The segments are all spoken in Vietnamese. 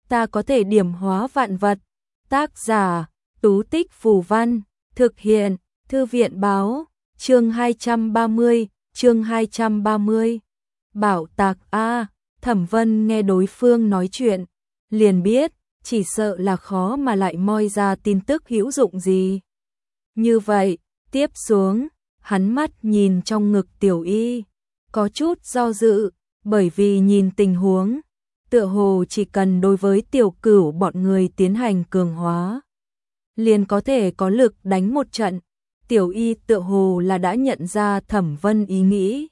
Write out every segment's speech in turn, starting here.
ta có thể điểm hóa vạn vật. Tác giả, Tú Tích Phù Văn, thực hiện, Thư viện Báo, chương 230. Bảo tạc a. Thẩm Vân nghe đối phương nói chuyện, liền biết, chỉ sợ là khó mà lại moi ra tin tức hữu dụng gì. Như vậy, tiếp xuống, hắn mắt nhìn trong ngực Tiểu Y, có chút do dự, bởi vì nhìn tình huống, tựa hồ chỉ cần đối với Tiểu Cửu bọn người tiến hành cường hóa, liền có thể có lực đánh một trận. Tiểu Y tựa hồ là đã nhận ra Thẩm Vân ý nghĩ.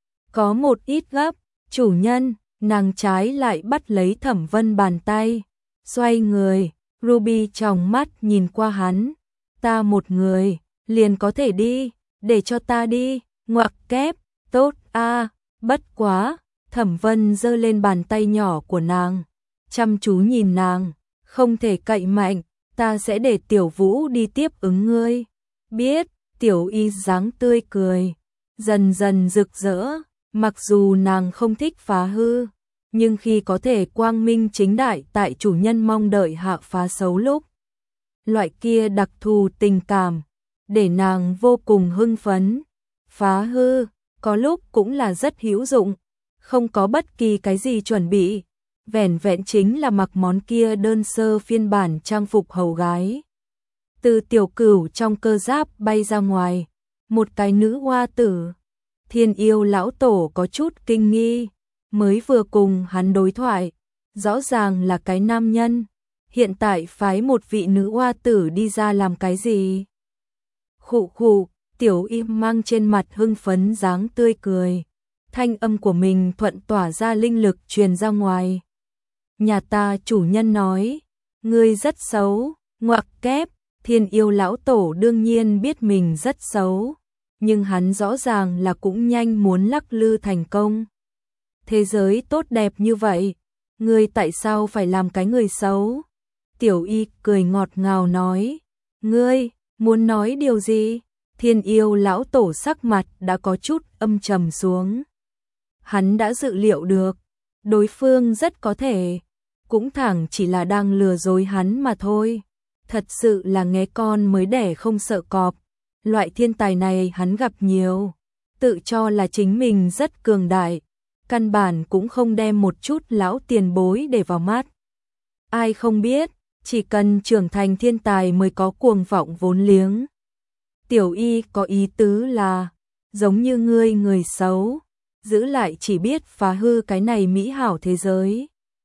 Có một ít gấp, chủ nhân, nàng trái lại bắt lấy Thẩm Vân bàn tay, xoay người, Ruby tròng mắt nhìn qua hắn. Ta một người, liền có thể đi, để cho ta đi, ngoặc kép, tốt a. Bất quá, Thẩm Vân giơ lên bàn tay nhỏ của nàng, chăm chú nhìn nàng, không thể cậy mạnh, ta sẽ để Tiểu Vũ đi tiếp ứng ngươi. Biết, Tiểu Y dáng tươi cười, dần dần rực rỡ, mặc dù nàng không thích phá hư, nhưng khi có thể quang minh chính đại tại chủ nhân mong đợi hạ phá xấu lúc, loại kia đặc thù tình cảm, để nàng vô cùng hưng phấn. Phá hư, có lúc cũng là rất hữu dụng, không có bất kỳ cái gì chuẩn bị, vẻn vẹn chính là mặc món kia đơn sơ phiên bản trang phục hầu gái. Từ Tiểu Cửu trong cơ giáp bay ra ngoài, một cái nữ hoa tử. Thiên Yêu lão tổ có chút kinh nghi, mới vừa cùng hắn đối thoại, rõ ràng là cái nam nhân, hiện tại phái một vị nữ hoa tử đi ra làm cái gì? Khụ khụ, Tiểu Y mang trên mặt hưng phấn dáng tươi cười, thanh âm của mình thuận tỏa ra linh lực truyền ra ngoài. Nhà ta chủ nhân nói, ngươi rất xấu, ngoặc kép. Thiên Yêu lão tổ đương nhiên biết mình rất xấu, nhưng hắn rõ ràng là cũng nhanh muốn lắc lư thành công. Thế giới tốt đẹp như vậy, ngươi tại sao phải làm cái người xấu? Tiểu Y cười ngọt ngào nói, ngươi muốn nói điều gì? Thiên Yêu lão tổ sắc mặt đã có chút âm trầm xuống. Hắn đã dự liệu được, đối phương rất có thể, cũng thẳng chỉ là đang lừa dối hắn mà thôi. Thật sự là nghe con mới đẻ không sợ cọp, loại thiên tài này hắn gặp nhiều, tự cho là chính mình rất cường đại, căn bản cũng không đem một chút lão tiền bối để vào mắt. Ai không biết, chỉ cần trưởng thành thiên tài mới có cuồng vọng vốn liếng. Tiểu Y có ý tứ là, giống như ngươi người xấu, giữ lại chỉ biết phá hư cái này mỹ hảo thế giới.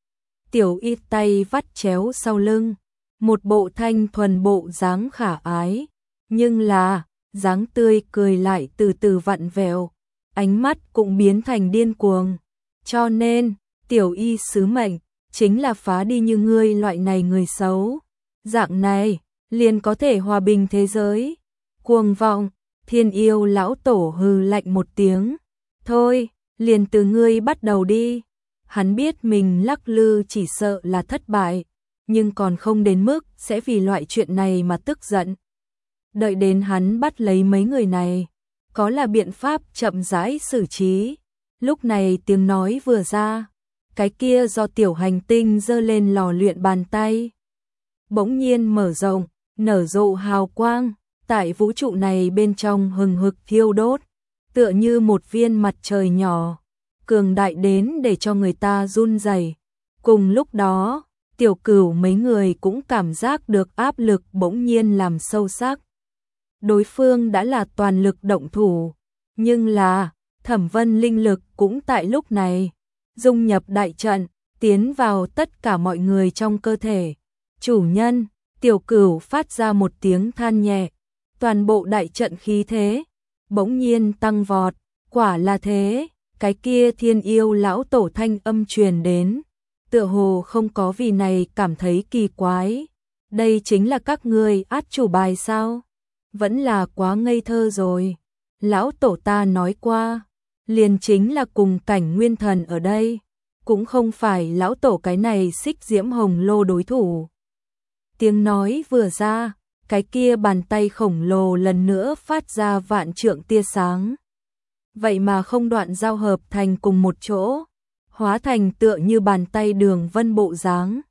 Tiểu Y tay vắt chéo sau lưng, một bộ thanh thuần bộ dáng khả ái, nhưng là, dáng tươi cười lại từ từ vặn vẹo, ánh mắt cũng biến thành điên cuồng. Cho nên, Tiểu Y sứ mệnh, chính là phá đi như ngươi loại này người xấu. Dạng này, liền có thể hòa bình thế giới. Cuồng vọng, Thiên Yêu lão tổ hừ lạnh một tiếng. Thôi, liền từ ngươi bắt đầu đi. Hắn biết mình lắc lư chỉ sợ là thất bại, nhưng còn không đến mức sẽ vì loại chuyện này mà tức giận. Đợi đến hắn bắt lấy mấy người này, có là biện pháp chậm rãi xử trí. Lúc này tiếng nói vừa ra, cái kia do tiểu hành tinh giơ lên lò luyện bàn tay, bỗng nhiên mở rộng, nở rộ hào quang, tại vũ trụ này bên trong hừng hực thiêu đốt, tựa như một viên mặt trời nhỏ, cường đại đến để cho người ta run rẩy. Cùng lúc đó, Tiểu Cửu mấy người cũng cảm giác được áp lực bỗng nhiên làm sâu sắc. Đối phương đã là toàn lực động thủ, nhưng là Thẩm Vân linh lực cũng tại lúc này dung nhập đại trận, tiến vào tất cả mọi người trong cơ thể. Chủ nhân, Tiểu Cửu phát ra một tiếng than nhẹ, toàn bộ đại trận khí thế bỗng nhiên tăng vọt, quả là thế, cái kia Thiên Yêu lão tổ thanh âm truyền đến, tựa hồ không có vì này cảm thấy kỳ quái. Đây chính là các ngươi át chủ bài sao? Vẫn là quá ngây thơ rồi. Lão tổ ta nói qua, liền chính là cùng cảnh nguyên thần ở đây, cũng không phải lão tổ cái này xích diễm hồng lô đối thủ. Tiếng nói vừa ra, cái kia bàn tay khổng lồ lần nữa phát ra vạn trượng tia sáng. Vậy mà không đoạn giao hợp thành cùng một chỗ, hóa thành tựa như bàn tay đường vân bộ dáng,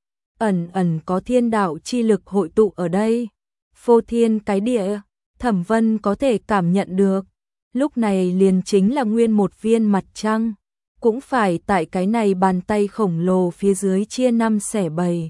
ẩn ẩn có thiên đạo chi lực hội tụ ở đây. Phô thiên cái địa, Thẩm Vân có thể cảm nhận được. Lúc này liền chính là nguyên một viên mặt trăng. Cũng phải tại cái này bàn tay khổng lồ phía dưới chia năm xẻ bảy.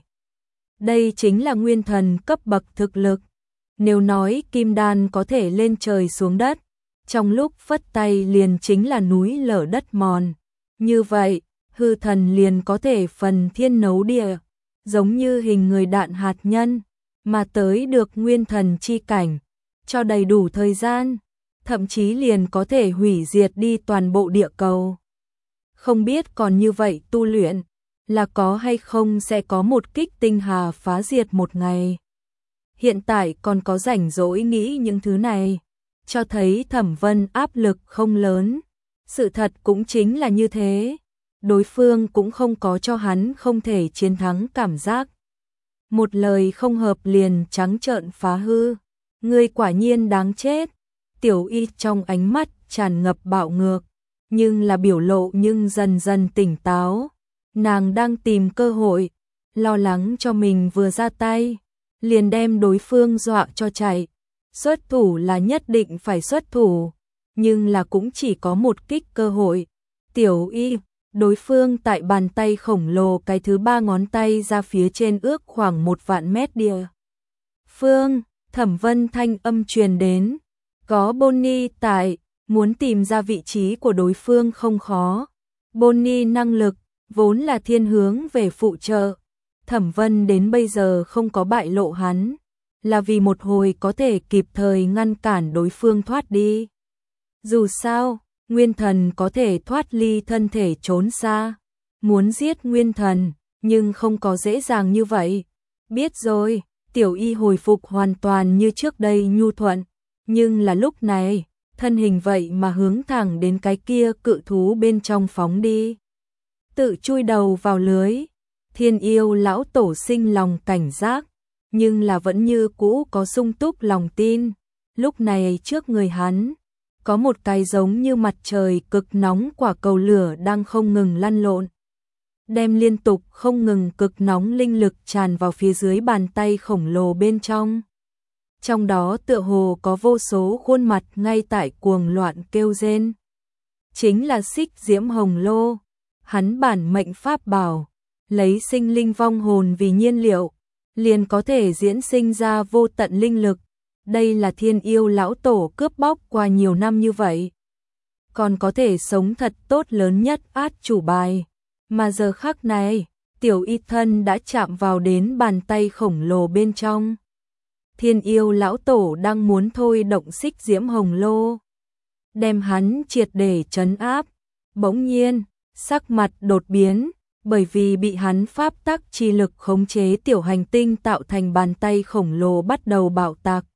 Đây chính là nguyên thần cấp bậc thực lực. Nếu nói kim đan có thể lên trời xuống đất, trong lúc phất tay liền chính là núi lở đất mòn. Như vậy, hư thần liền có thể phần thiên nấu địa, giống như hình người đạn hạt nhân, mà tới được nguyên thần chi cảnh, cho đầy đủ thời gian, thậm chí liền có thể hủy diệt đi toàn bộ địa cầu. Không biết còn như vậy tu luyện, là có hay không sẽ có một kích tinh hà phá diệt một ngày. Hiện tại còn có rảnh rỗi nghĩ những thứ này, cho thấy Thẩm Vân áp lực không lớn. Sự thật cũng chính là như thế, đối phương cũng không có cho hắn không thể chiến thắng cảm giác. Một lời không hợp liền trắng trợn phá hư, ngươi quả nhiên đáng chết. Tiểu Y trong ánh mắt tràn ngập bạo ngược, nhưng là biểu lộ nhưng dần dần tỉnh táo. Nàng đang tìm cơ hội, lo lắng cho mình vừa ra tay, liền đem đối phương dọa cho chạy. Xuất thủ là nhất định phải xuất thủ, nhưng là cũng chỉ có một kích cơ hội. Tiểu Y, đối phương tại bàn tay khổng lồ cái thứ ba ngón tay ra phía trên ước khoảng 1 vạn mét địa. Phương, Thẩm Vân thanh âm truyền đến, có Bonnie tại, muốn tìm ra vị trí của đối phương không khó. Bonnie năng lực, vốn là thiên hướng về phụ trợ. Thẩm Vân đến bây giờ không có bại lộ hắn, là vì một hồi có thể kịp thời ngăn cản đối phương thoát đi. Dù sao, nguyên thần có thể thoát ly thân thể trốn xa, muốn giết nguyên thần, nhưng không có dễ dàng như vậy. Biết rồi, Tiểu Y hồi phục hoàn toàn như trước đây nhu thuận, nhưng là lúc này, thân hình vậy mà hướng thẳng đến cái kia cự thú bên trong phóng đi. Tự chui đầu vào lưới, Thiên Yêu lão tổ sinh lòng cảnh giác, nhưng là vẫn như cũ có sung túc lòng tin. Lúc này trước người hắn, có một cái giống như mặt trời cực nóng quả cầu lửa đang không ngừng lăn lộn, đem liên tục không ngừng cực nóng linh lực tràn vào phía dưới bàn tay khổng lồ bên trong. Trong đó tựa hồ có vô số khuôn mặt ngay tại cuồng loạn kêu rên. Chính là Xích Diễm Hồng Lô, hắn bản mệnh pháp bảo, lấy sinh linh vong hồn vì nhiên liệu, liền có thể diễn sinh ra vô tận linh lực. Đây là Thiên Yêu lão tổ cướp bóc qua nhiều năm như vậy, còn có thể sống thật tốt lớn nhất át chủ bài. Mà giờ khắc này, Tiểu Y thân đã chạm vào đến bàn tay khổng lồ bên trong. Thiên Yêu lão tổ đang muốn thôi động Xích Diễm Hồng Lô, đem hắn triệt để trấn áp. Bỗng nhiên, sắc mặt đột biến, bởi vì bị hắn pháp tắc chi lực khống chế tiểu hành tinh tạo thành bàn tay khổng lồ bắt đầu bạo tạc.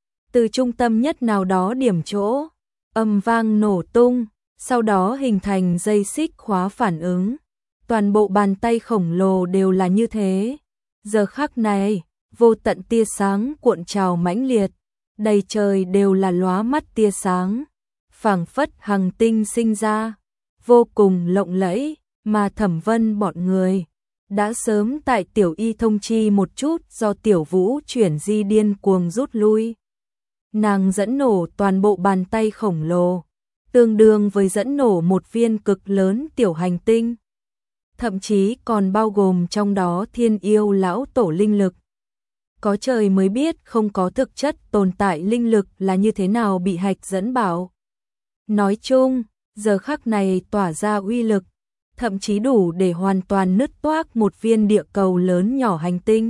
Từ trung tâm nhất nào đó điểm chỗ, âm vang nổ tung, sau đó hình thành dây xích khóa phản ứng. Toàn bộ bàn tay khổng lồ đều là như thế. Giờ khắc này, vô tận tia sáng cuộn trào mãnh liệt, đầy trời đều là lóa mắt tia sáng, phảng phất hằng tinh sinh ra, vô cùng lộng lẫy. Mà Thẩm Vân bọn người đã sớm tại Tiểu Y thông chi một chút, do Tiểu Vũ chuyển di điên cuồng rút lui. Nàng dẫn nổ toàn bộ bàn tay khổng lồ, tương đương với dẫn nổ một viên cực lớn tiểu hành tinh, thậm chí còn bao gồm trong đó Thiên Yêu lão tổ linh lực. Có trời mới biết không có thực chất tồn tại linh lực là như thế nào bị hạch dẫn bảo. Nói chung, giờ khắc này tỏa ra uy lực, thậm chí đủ để hoàn toàn nứt toác một viên địa cầu lớn nhỏ hành tinh.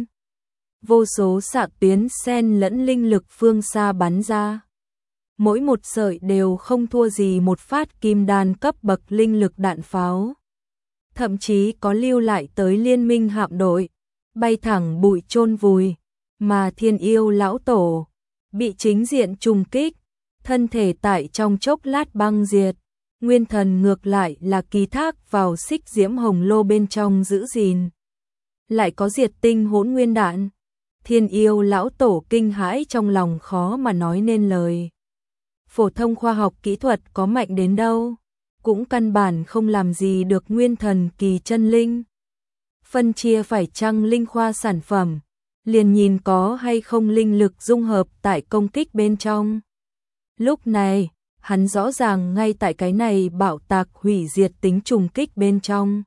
Vô số xạ tuyến xen lẫn linh lực phương xa bắn ra. Mỗi một sợi đều không thua gì một phát kim đan cấp bậc linh lực đạn pháo. Thậm chí có lưu lại tới liên minh hạm đội, bay thẳng bụi chôn vùi. Mà Thiên Yêu lão tổ bị chính diện trùng kích, thân thể tại trong chốc lát băng diệt. Nguyên thần ngược lại là ký thác vào Xích Diễm Hồng Lô bên trong giữ gìn. Lại có diệt tinh hỗn nguyên đạn. Thiên Yêu lão tổ kinh hãi trong lòng khó mà nói nên lời. Phổ thông khoa học kỹ thuật có mạnh đến đâu, cũng căn bản không làm gì được nguyên thần kỳ chân linh. phân chia phải chăng linh khoa sản phẩm, liền nhìn có hay không linh lực dung hợp tại công kích bên trong. Lúc này, hắn rõ ràng ngay tại cái này bạo tạc hủy diệt tính trùng kích bên trong.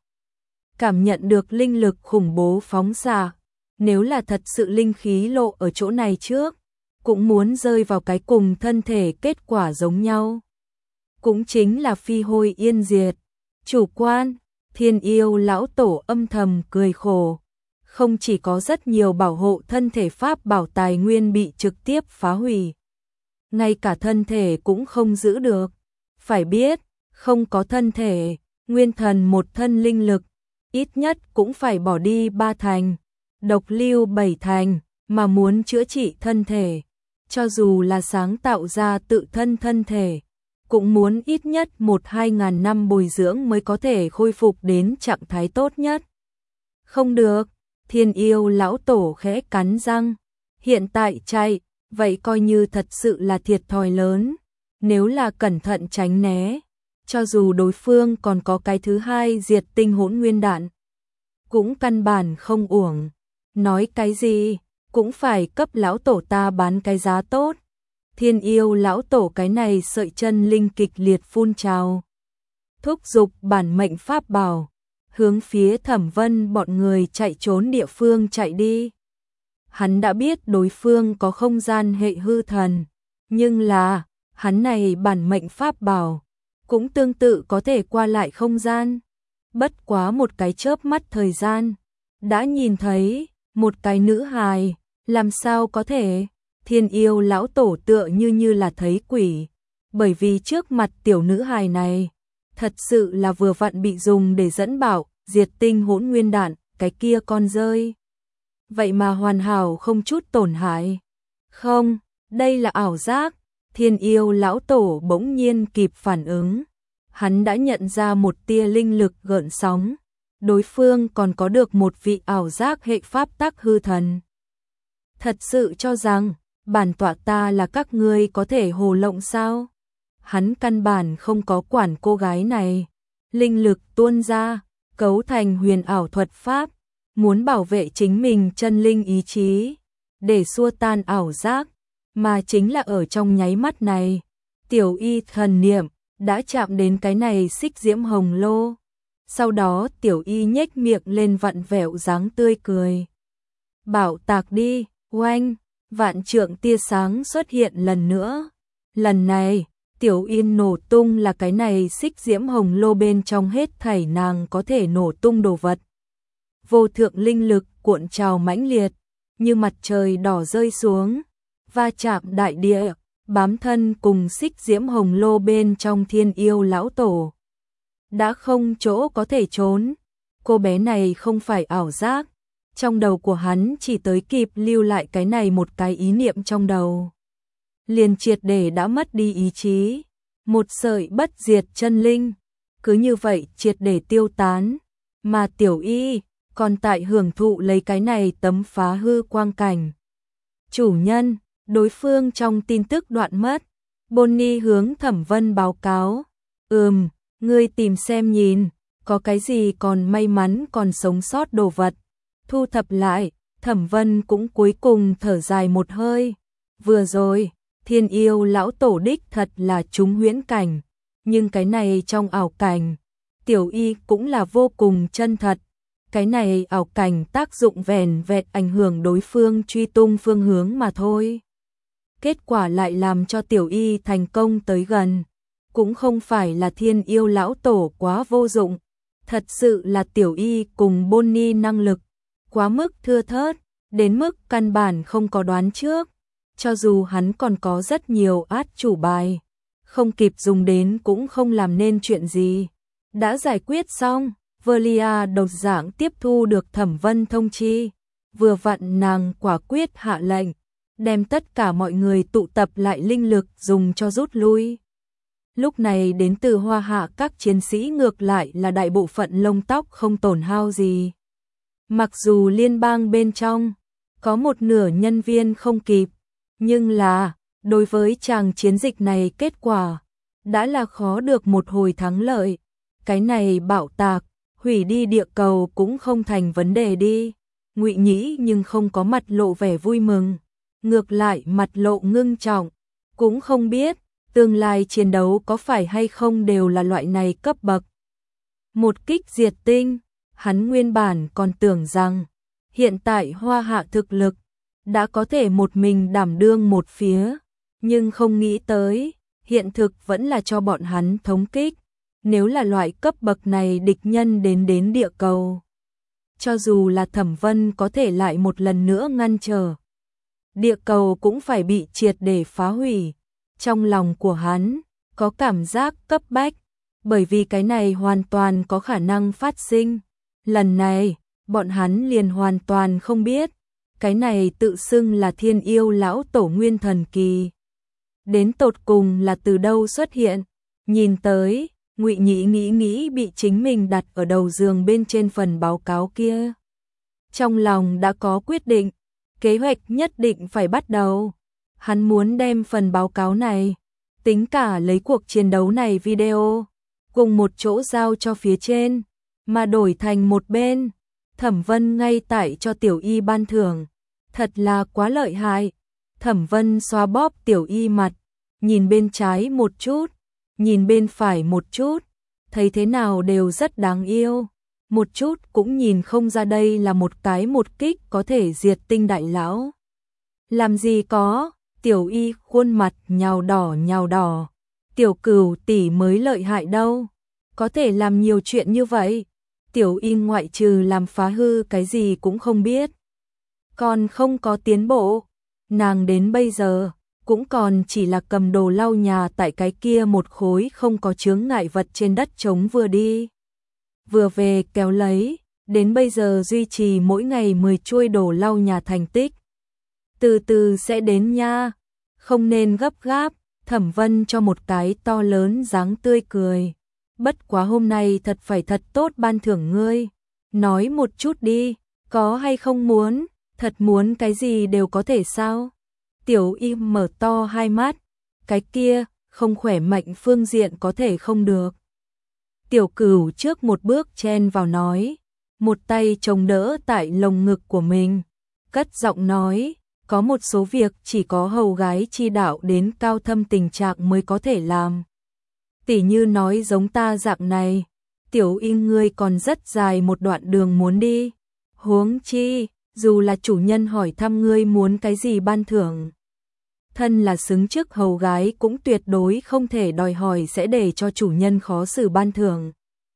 Cảm nhận được linh lực khủng bố phóng xạ, nếu là thật sự linh khí lộ ở chỗ này trước, cũng muốn rơi vào cái cùng thân thể kết quả giống nhau. Cũng chính là phi hôi yên diệt. Chủ quan, Thiên Yêu lão tổ âm thầm cười khổ. Không chỉ có rất nhiều bảo hộ thân thể pháp bảo tài nguyên bị trực tiếp phá hủy, ngay cả thân thể cũng không giữ được. Phải biết, không có thân thể, nguyên thần một thân linh lực, ít nhất cũng phải bỏ đi 3 thành, độc lưu 7 thành, mà muốn chữa trị thân thể, cho dù là sáng tạo ra tự thân thân thể, cũng muốn ít nhất 1-2 ngàn năm bồi dưỡng mới có thể khôi phục đến trạng thái tốt nhất. Không được, Thiên Yêu lão tổ khẽ cắn răng, hiện tại chạy, vậy coi như thật sự là thiệt thòi lớn, nếu là cẩn thận tránh né, cho dù đối phương còn có cái thứ hai diệt tinh hỗn nguyên đạn, cũng căn bản không uổng. Nói cái gì, cũng phải cấp lão tổ ta bán cái giá tốt. Thiên Yêu lão tổ cái này sợi chân linh kịch liệt phun trào, thúc giục bản mệnh pháp bảo, hướng phía Thẩm Vân bọn người chạy trốn địa phương chạy đi. Hắn đã biết đối phương có không gian hệ hư thần, nhưng là, hắn này bản mệnh pháp bảo, cũng tương tự có thể qua lại không gian. Bất quá một cái chớp mắt thời gian, đã nhìn thấy một cái nữ hài, làm sao có thể? Thiên Yêu lão tổ tựa như là thấy quỷ, bởi vì trước mặt tiểu nữ hài này, thật sự là vừa vặn bị dùng để dẫn bảo, diệt tinh hỗn nguyên đạn, cái kia con rơi. Vậy mà hoàn hảo không chút tổn hại. Không, đây là ảo giác. Thiên Yêu lão tổ bỗng nhiên kịp phản ứng. Hắn đã nhận ra một tia linh lực gợn sóng. Đối phương còn có được một vị ảo giác hệ pháp tắc hư thần. Thật sự cho rằng, bản tọa ta là các ngươi có thể hồ lộng sao? Hắn căn bản không có quản cô gái này. Linh lực tuôn ra, cấu thành huyền ảo thuật pháp, muốn bảo vệ chính mình chân linh ý chí, để xua tan ảo giác, mà chính là ở trong nháy mắt này, tiểu y thần niệm đã chạm đến cái này xích diễm hồng lô. Sau đó tiểu y nhếch miệng lên vặn vẹo dáng tươi cười. Bảo tạc đi, oanh, vạn trượng tia sáng xuất hiện lần nữa. Lần này, tiểu y nổ tung là cái này xích diễm hồng lô bên trong hết thảy nàng có thể nổ tung đồ vật. Vô thượng linh lực cuộn trào mãnh liệt, như mặt trời đỏ rơi xuống, va chạm đại địa, bám thân cùng xích diễm hồng lô bên trong Thiên Yêu lão tổ. Đã không chỗ có thể trốn, cô bé này không phải ảo giác, trong đầu của hắn chỉ tới kịp lưu lại cái này một cái ý niệm trong đầu. Liền triệt để đã mất đi ý chí, một sợi bất diệt chân linh, cứ như vậy triệt để tiêu tán, mà tiểu y còn tại hưởng thụ lấy cái này tấm phá hư quang cảnh. Chủ nhân, đối phương trong tin tức đoạn mất, Bonnie hướng Thẩm Vân báo cáo. Ngươi tìm xem nhìn, có cái gì còn may mắn còn sống sót đồ vật. Thu thập lại, Thẩm Vân cũng cuối cùng thở dài một hơi. Vừa rồi, Thiên Yêu lão tổ đích thật là trúng huyễn cảnh, nhưng cái này trong ảo cảnh, tiểu y cũng là vô cùng chân thật. Cái này ảo cảnh tác dụng vẻn vẹn ảnh hưởng đối phương truy tung phương hướng mà thôi. Kết quả lại làm cho tiểu y thành công tới gần. Cũng không phải là Thiên Yêu lão tổ quá vô dụng, thật sự là tiểu y cùng Bonnie năng lực quá mức thưa thớt, đến mức căn bản không có đoán trước. Cho dù hắn còn có rất nhiều át chủ bài, không kịp dùng đến cũng không làm nên chuyện gì. Đã giải quyết xong, Velia độc dạng tiếp thu được Thẩm Vân thông chi, vừa vặn nàng quả quyết hạ lệnh, đem tất cả mọi người tụ tập lại linh lực dùng cho rút lui. Lúc này đến từ Hoa Hạ các chiến sĩ ngược lại là đại bộ phận lông tóc không tổn hao gì. Mặc dù liên bang bên trong có một nửa nhân viên không kịp, nhưng là đối với chàng chiến dịch này kết quả đã là khó được một hồi thắng lợi. Cái này bạo tạc hủy đi địa cầu cũng không thành vấn đề đi. Ngụy Nhĩ nhưng không có mặt lộ vẻ vui mừng, ngược lại mặt lộ ngưng trọng, cũng không biết tương lai chiến đấu có phải hay không đều là loại này cấp bậc. Một kích diệt tinh, hắn nguyên bản còn tưởng rằng hiện tại Hoa Hạ thực lực đã có thể một mình đảm đương một phía, nhưng không nghĩ tới, hiện thực vẫn là cho bọn hắn thống kích. Nếu là loại cấp bậc này địch nhân đến địa cầu, cho dù là Thẩm Vân có thể lại một lần nữa ngăn trở, địa cầu cũng phải bị triệt để phá hủy. Trong lòng của hắn có cảm giác cấp bách, bởi vì cái này hoàn toàn có khả năng phát sinh. Lần này, bọn hắn liền hoàn toàn không biết, cái này tự xưng là Thiên Yêu lão tổ nguyên thần kỳ đến tột cùng là từ đâu xuất hiện. Nhìn tới, Ngụy Nhĩ nghĩ bị chính mình đặt ở đầu giường bên trên phần báo cáo kia. Trong lòng đã có quyết định, kế hoạch nhất định phải bắt đầu. Hắn muốn đem phần báo cáo này, tính cả lấy cuộc chiến đấu này video, cùng một chỗ giao cho phía trên, mà đổi thành một bên. Thẩm Vân ngay tại cho Tiểu Y ban thưởng, thật là quá lợi hại. Thẩm Vân xoa bóp Tiểu Y mặt, nhìn bên trái một chút, nhìn bên phải một chút, thấy thế nào đều rất đáng yêu, một chút cũng nhìn không ra đây là một cái một kích có thể diệt tinh đại lão. Làm gì có, Tiểu Y khuôn mặt nhào đỏ, Tiểu Cửu tỷ mới lợi hại đâu, có thể làm nhiều chuyện như vậy. Tiểu Y ngoại trừ làm phá hư cái gì cũng không biết, còn không có tiến bộ. Nàng đến bây giờ cũng còn chỉ là cầm đồ lau nhà tại cái kia một khối không có chướng ngại vật trên đất trống vừa đi vừa về kéo lấy, đến bây giờ duy trì mỗi ngày 10 chuôi đồ lau nhà thành tích. Từ từ sẽ đến nha, không nên gấp gáp. Thẩm Vân cho một cái to lớn dáng tươi cười. Bất quá hôm nay thật phải thật tốt ban thưởng ngươi. Nói một chút đi, có hay không muốn, thật muốn cái gì đều có thể sao? Tiểu Y mở to hai mắt, cái kia, không khỏe mạnh phương diện có thể không được. Tiểu Cửu trước một bước chen vào nói, một tay chống đỡ tại lồng ngực của mình, cất giọng nói, có một số việc chỉ có hầu gái chi đạo đến cao thâm tình trạng mới có thể làm. Tỉ như nói giống ta dạng này, Tiểu Y ngươi còn rất dài một đoạn đường muốn đi. Huống chi, dù là chủ nhân hỏi thăm ngươi muốn cái gì ban thưởng, thân là xứng chức hầu gái cũng tuyệt đối không thể đòi hỏi sẽ để cho chủ nhân khó xử ban thưởng.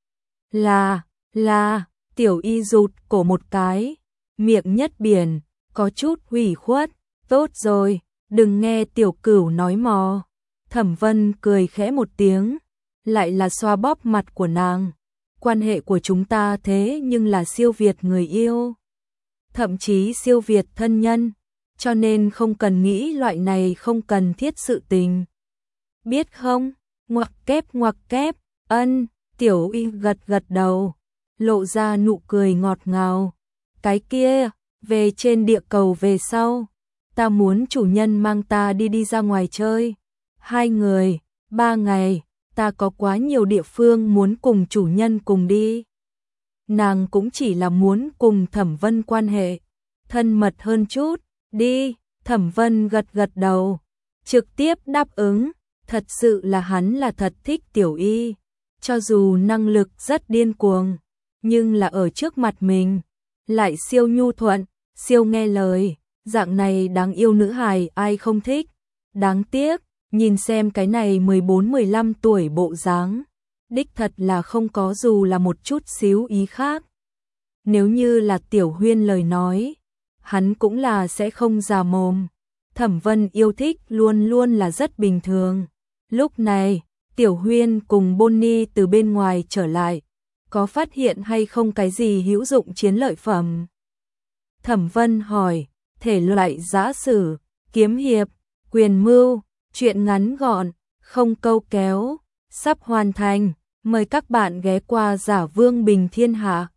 Là, Tiểu Y rụt cổ một cái, miệng nhất biển, có chút hủy khuất. Tốt rồi, đừng nghe Tiểu Cửu nói mò. Thẩm Vân cười khẽ một tiếng, lại là xoa bóp mặt của nàng. Quan hệ của chúng ta thế nhưng là siêu việt người yêu, thậm chí siêu việt thân nhân, cho nên không cần nghĩ loại này không cần thiết sự tình. Biết không? Ngoặc kép, ân. Tiểu Y gật đầu, lộ ra nụ cười ngọt ngào. Cái kia, về trên địa cầu về sau, ta muốn chủ nhân mang ta đi ra ngoài chơi. 2 người, 3 ngày, ta có quá nhiều địa phương muốn cùng chủ nhân cùng đi. Nàng cũng chỉ là muốn cùng Thẩm Vân quan hệ thân mật hơn chút, đi. Thẩm Vân gật đầu, trực tiếp đáp ứng. Thật sự là hắn là thật thích Tiểu Y, cho dù năng lực rất điên cuồng, nhưng là ở trước mặt mình lại siêu nhu thuận, siêu nghe lời, dạng này đáng yêu nữ hài ai không thích. Đáng tiếc, nhìn xem cái này 14-15 tuổi bộ dáng, đích thật là không có dù là một chút xíu ý khác. Nếu như là Tiểu Huyên lời nói, hắn cũng là sẽ không già mồm. Thẩm Vân yêu thích luôn luôn là rất bình thường. Lúc này, Tiểu Huyên cùng Bonnie từ bên ngoài trở lại, có phát hiện hay không cái gì hữu dụng chiến lợi phẩm? Thẩm Vân hỏi. Thể loại giã sử, kiếm hiệp, quyền mưu, truyện ngắn gọn, không câu kéo, sắp hoàn thành. Mời các bạn ghé qua Giả Vương Bình Thiên Hạ.